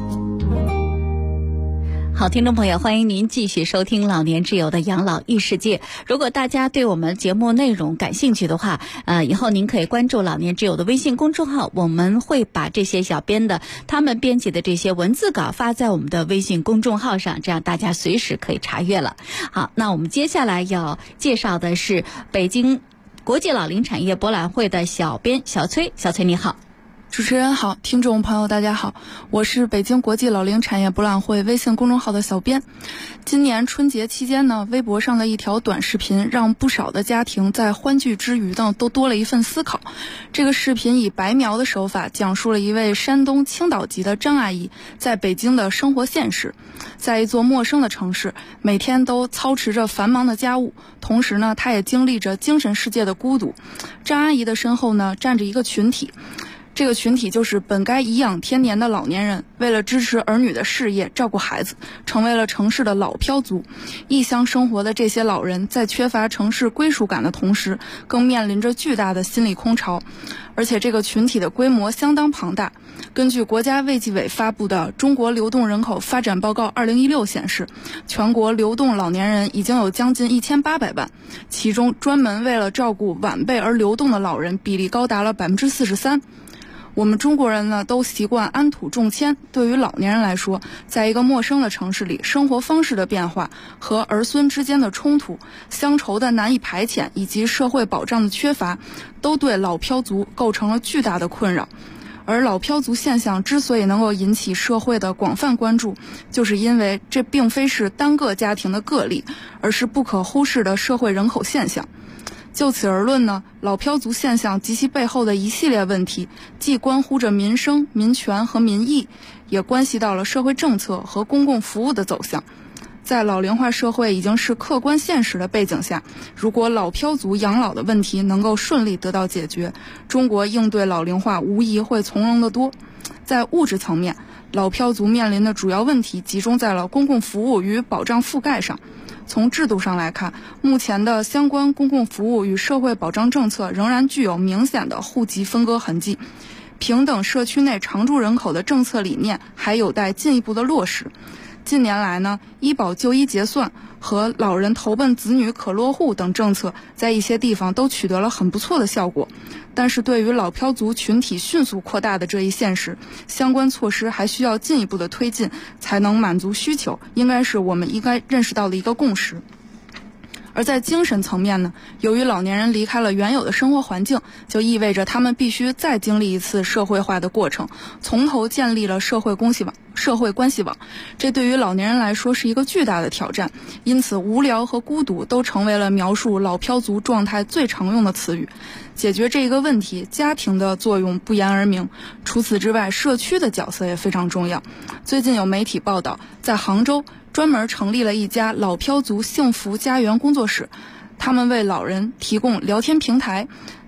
好，听众朋友，欢迎您继续收听老年之友的养老异世界。如果大家对我们节目内容感兴趣的话，以后您可以关注老年之友的微信公众号，我们会把这些小编的他们编辑的这些文字稿发在我们的微信公众号上，这样大家随时可以查阅了。好，那我们接下来要介绍的是北京国际老龄产业博览会的小编小崔。小崔你好。 主持人好，听众朋友大家好，我是北京国际老龄产业博览会微信公众号的小编。今年春节期间呢，微博上的一条短视频让不少的家庭在欢聚之余呢，都多了一份思考。这个视频以白描的手法讲述了一位山东青岛籍的张阿姨在北京的生活现实。在一座陌生的城市，每天都操持着繁忙的家务，同时呢，她也经历着精神世界的孤独。张阿姨的身后呢，站着一个群体。这个群体就是本该颐养天年的老年人，为了支持儿女的事业，照顾孩子，成为了城市的老漂族。异乡生活的这些老人，在缺乏城市归属感的同时，更面临着巨大的心理空巢。而且这个群体的规模相当庞大。根据国家卫计委发布的《中国流动人口发展报告2016》显示，全国流动老年人已经有将近1800万，其中专门为了照顾晚辈而流动的老人比例高达了43%。我们中国人呢，都习惯安土重迁。对于老年人来说，在一个陌生的城市里，生活方式的变化和儿孙之间的冲突、乡愁的难以排遣，以及社会保障的缺乏，都对老漂族构成了巨大的困扰。而老漂族现象之所以能够引起社会的广泛关注，就是因为这并非是单个家庭的个例，而是不可忽视的社会人口现象。就此而论呢，老漂族现象及其背后的一系列问题，既关乎着民生、民权和民意，也关系到了社会政策和公共服务的走向。在老龄化社会已经是客观现实的背景下，如果老漂族养老的问题能够顺利得到解决，中国应对老龄化无疑会从容得多。在物质层面，老漂族面临的主要问题集中在了公共服务与保障覆盖上。从制度上来看，目前的相关公共服务与社会保障政策仍然具有明显的户籍分割痕迹，平等社区内常住人口的政策理念还有待进一步的落实。近年来呢，医保就医结算和老人投奔子女可落户等政策在一些地方都取得了很不错的效果，但是对于老漂族群体迅速扩大的这一现实，相关措施还需要进一步的推进，才能满足需求，应该是我们应该认识到的一个共识。而在精神层面呢，由于老年人离开了原有的生活环境，就意味着他们必须再经历一次社会化的过程，从头建立了社会关系网。这对于老年人来说是一个巨大的挑战，因此无聊和孤独都成为了描述老漂族状态最常用的词语。解决这个问题，家庭的作用不言而明，除此之外，社区的角色也非常重要。最近有媒体报道，在杭州专门成立了一家老漂族幸福家园工作室，他们为老人提供聊天平台，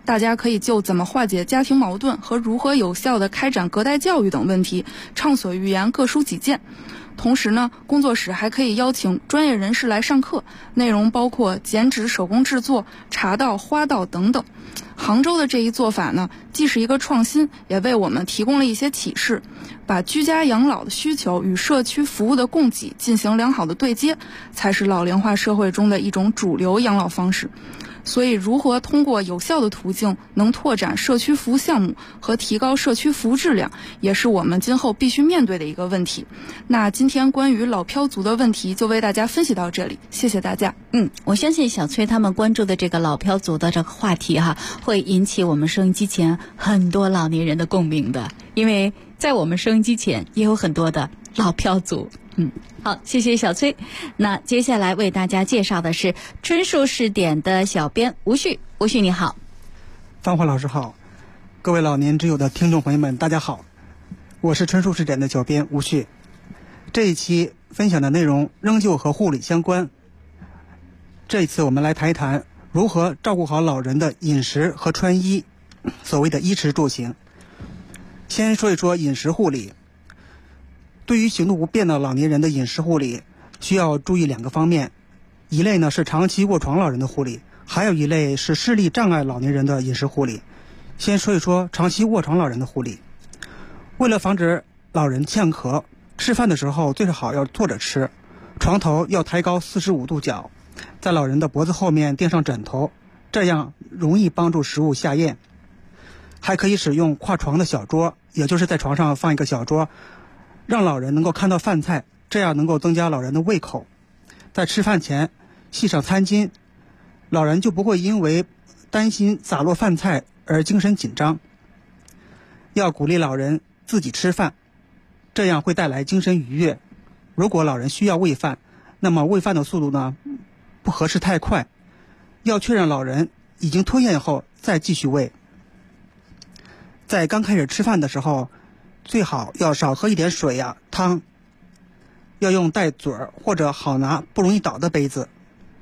大家可以就怎么化解家庭矛盾和如何有效地开展隔代教育等问题畅所欲言，各抒己见。同时呢，工作室还可以邀请专业人士来上课，内容包括剪纸、手工制作、茶道、花道等等。杭州的这一做法呢，既是一个创新，也为我们提供了一些启示，把居家养老的需求与社区服务的供给进行良好的对接，才是老龄化社会中的一种主流养老方式。所以如何通过有效的途径能拓展社区服务项目和提高社区服务质量，也是我们今后必须面对的一个问题。那今天关于老漂族的问题就为大家分析到这里，谢谢大家。 我相信小崔他们关注的这个老漂族的这个话题会引起我们收音机前很多老年人的共鸣的，因为在我们收音机前也有很多的老漂族。好，谢谢小崔。那接下来为大家介绍的是春树试点的小编吴旭。吴旭你好。 芳华老师好，各位老年之友的听众朋友们大家好，我是春树试点的小编吴旭。这一期分享的内容仍旧和护理相关。这一次我们来谈一谈如何照顾好老人的饮食和穿衣，所谓的衣食住行。先说一说饮食护理。对于行动不便的老年人的饮食护理，需要注意2个方面。一类呢是长期卧床老人的护理，还有一类是视力障碍老年人的饮食护理。先说一说长期卧床老人的护理。为了防止老人呛咳，吃饭的时候最好要坐着吃，床头要抬高45度角，在老人的脖子后面垫上枕头，这样容易帮助食物下咽。还可以使用跨床的小桌，也就是在床上放一个小桌，让老人能够看到饭菜，这样能够增加老人的胃口。在吃饭前系上餐巾，老人就不会因为担心洒落饭菜而精神紧张。要鼓励老人自己吃饭，这样会带来精神愉悦。如果老人需要喂饭，那么喂饭的速度呢不合适太快，要确认老人已经吞咽后再继续喂。在刚开始吃饭的时候，最好要少喝一点水汤，要用带嘴儿或者好拿不容易倒的杯子。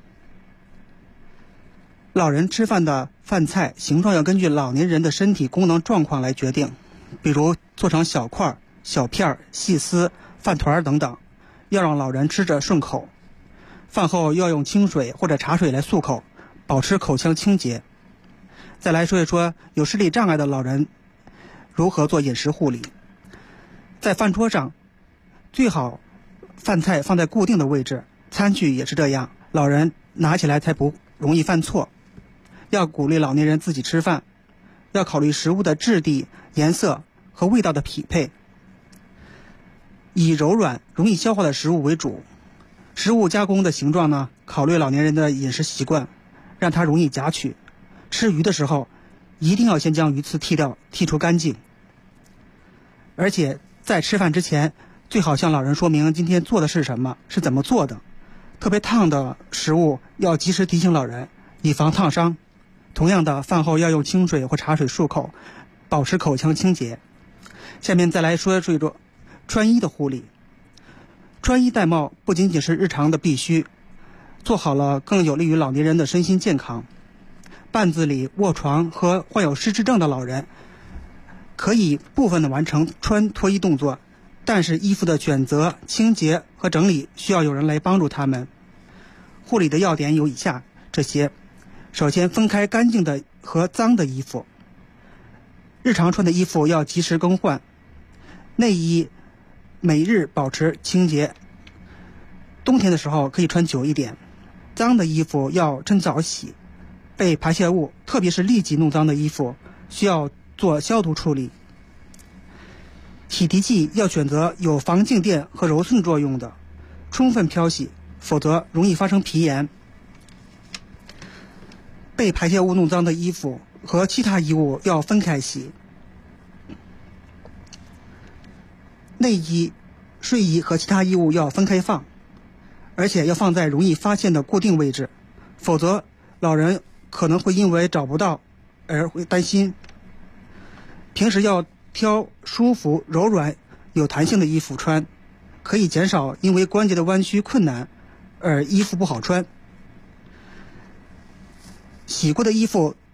老人吃饭的饭菜形状要根据老年人的身体功能状况来决定，比如做成小块、小片、细丝、饭团等等，要让老人吃着顺口。饭后要用清水或者茶水来漱口，保持口腔清洁。再来说一说有视力障碍的老人如何做饮食护理。在饭桌上最好饭菜放在固定的位置，餐具也是这样，老人拿起来才不容易犯错。要鼓励老年人自己吃饭，要考虑食物的质地、颜色和味道的匹配，以柔软容易消化的食物为主。食物加工的形状呢，考虑老年人的饮食习惯，让他容易夹取。吃鱼的时候一定要先将鱼刺剔除干净，而且在吃饭之前最好向老人说明今天做的是什么，是怎么做的。特别烫的食物要及时提醒老人，以防烫伤。同样的，饭后要用清水或茶水漱口，保持口腔清洁。下面再来说一说穿衣的护理。穿衣戴帽不仅仅是日常的必须，做好了更有利于老年人的身心健康。半自理、卧床和患有失智症的老人可以部分的完成穿脱衣动作，但是衣服的选择、清洁和整理需要有人来帮助他们。护理的要点有以下这些。首先，分开干净的和脏的衣服。日常穿的衣服要及时更换，内衣每日保持清洁，冬天的时候可以穿久一点。脏的衣服要趁早洗，被排泄物特别是立即弄脏的衣服需要做消毒处理。洗涤剂要选择有防静电和柔顺作用的，充分漂洗，否则容易发生皮炎。被排泄物弄脏的衣服和其他衣物要分开洗。内衣、睡衣和其他衣物要分开放，而且要放在容易发现的固定位置，否则老人可能会因为找不到而会担心。平时要挑舒服、柔软、有弹性的衣服穿，可以减少因为关节的弯曲困难而衣服不好穿。洗过的衣服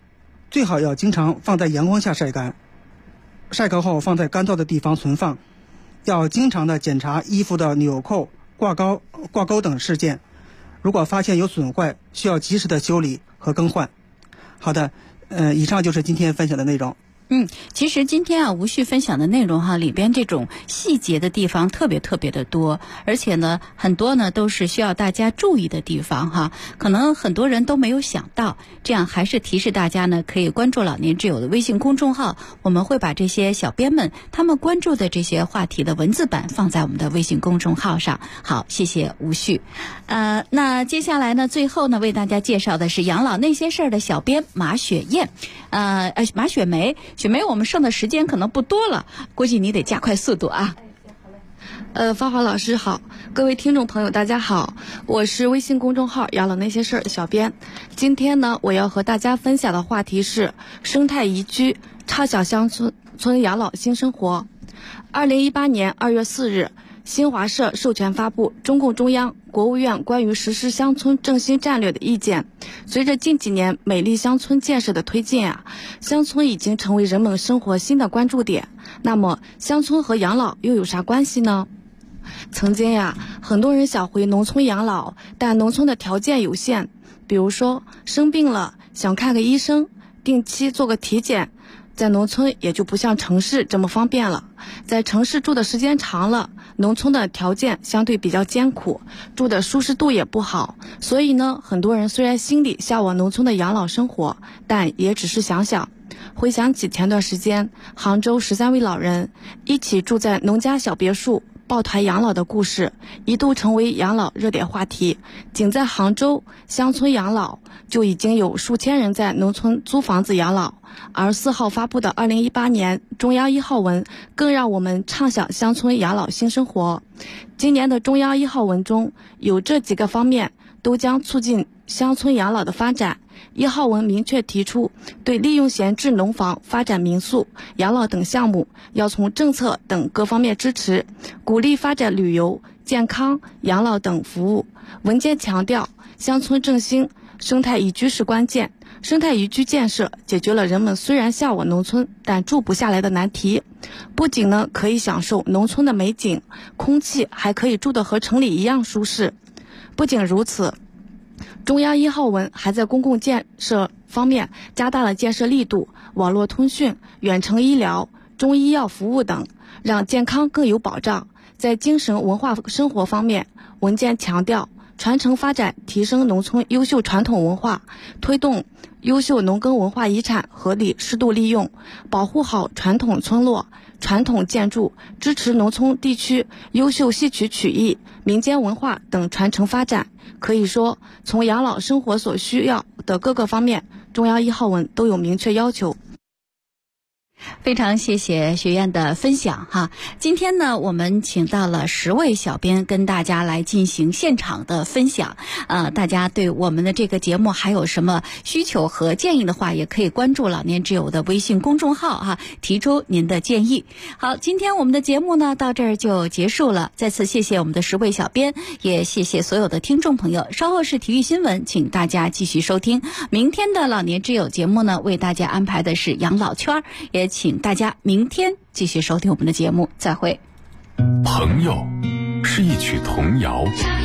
最好要经常放在阳光下晒干，晒干后放在干燥的地方存放。要经常的检查衣服的纽扣、挂钩等事件，如果发现有损坏，需要及时的修理和更换。好的，以上就是今天分享的内容。 其实今天啊，吴旭分享的内容哈，里边这种细节的地方特别的多，而且呢，很多呢都是需要大家注意的地方哈，可能很多人都没有想到。这样还是提示大家呢，可以关注老年之友的微信公众号，我们会把这些小编们他们关注的这些话题的文字版放在我们的微信公众号上。好，谢谢吴旭。那接下来呢，最后呢，为大家介绍的是养老那些事儿的小编马雪燕，马雪梅。雪梅，我们剩的时间可能不多了，估计你得加快速度啊。 芳华老师好，各位听众朋友大家好，我是微信公众号养老那些事儿的小编。今天呢，我要和大家分享的话题是生态宜居，畅享乡村养老新生活。2018年2月4日，新华社授权发布中共中央、国务院关于实施乡村振兴战略的意见。随着近几年美丽乡村建设的推进乡村已经成为人们生活新的关注点。那么，乡村和养老又有啥关系呢？曾经很多人想回农村养老，但农村的条件有限，比如说生病了想看个医生，定期做个体检。在农村也就不像城市这么方便了，在城市住的时间长了，农村的条件相对比较艰苦，住的舒适度也不好，所以呢，很多人虽然心里向往农村的养老生活，但也只是想想。回想起前段时间杭州13位老人一起住在农家小别墅抱团养老的故事，一度成为养老热点话题。仅在杭州乡村养老就已经有数千人在农村租房子养老，而4号发布的2018年中央1号文更让我们畅想乡村养老新生活。今年的中央1号文中有这几个方面都将促进乡村养老的发展。1号文明确提出，对利用闲置农房发展民宿、养老等项目，要从政策等各方面支持，鼓励发展旅游、健康、养老等服务。文件强调，乡村振兴、生态宜居是关键。生态宜居建设解决了人们虽然向往农村但住不下来的难题，不仅呢可以享受农村的美景，空气还可以住得和城里一样舒适。不仅如此，中央1号文还在公共建设方面加大了建设力度，网络通讯、远程医疗、中医药服务等，让健康更有保障。在精神文化生活方面，文件强调传承发展，提升农村优秀传统文化，推动优秀农耕文化遗产合理适度利用，保护好传统村落、传统建筑，支持农村地区优秀戏曲曲艺、民间文化等传承发展。可以说，从养老生活所需要的各个方面，中央1号文都有明确要求。 非常谢谢学院的分享哈。今天呢，我们请到了10位小编跟大家来进行现场的分享。大家对我们的这个节目还有什么需求和建议的话，也可以关注老年之友的微信公众号哈，提出您的建议。好，今天我们的节目呢到这儿就结束了。再次谢谢我们的10位小编，也谢谢所有的听众朋友。稍后是体育新闻，请大家继续收听。明天的老年之友节目呢，为大家安排的是养老圈，也请大家明天继续收听我们的节目，再会。 朋友是一曲童谣，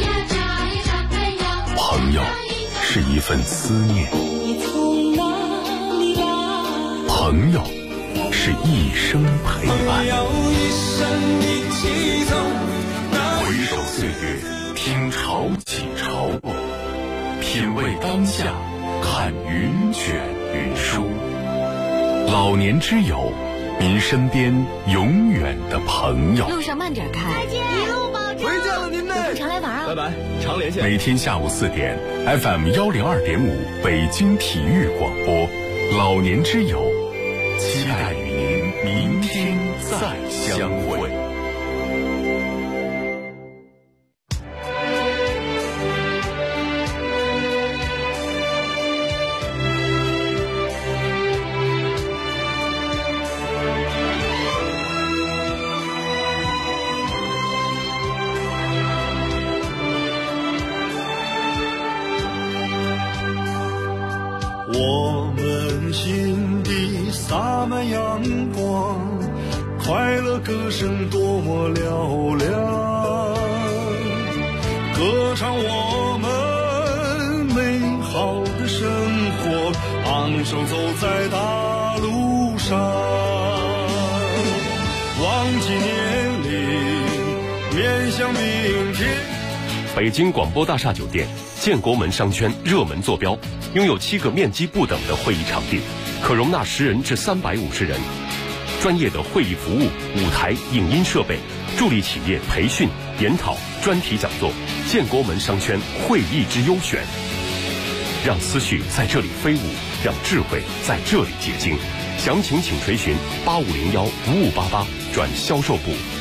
朋友是一份思念，朋友是一生陪伴。回首岁月，听潮起潮落，品味当下，看云卷云舒。老年之友，您身边永远的朋友。 路上慢点开，再见，一路保重。 回见了您嘞， 常来玩啊！ 拜拜，常连线。 每天下午4点 ，FM 102.5北京体育广播，老年之友，期待与您明天再相会。 我们新地洒满阳光，快乐歌声多么嘹亮，歌唱我们美好的生活，昂首走在大路上，忘记年龄，面向明天。 北京广播大厦酒店建国门商圈热门坐标，拥有7个面积不等的会议场地，可容纳10人至350人。专业的会议服务、舞台、影音设备，助力企业培训、研讨、专题讲座。建国门商圈会议之优选，让思绪在这里飞舞，让智慧在这里结晶。详情请垂询8501-5588转销售部。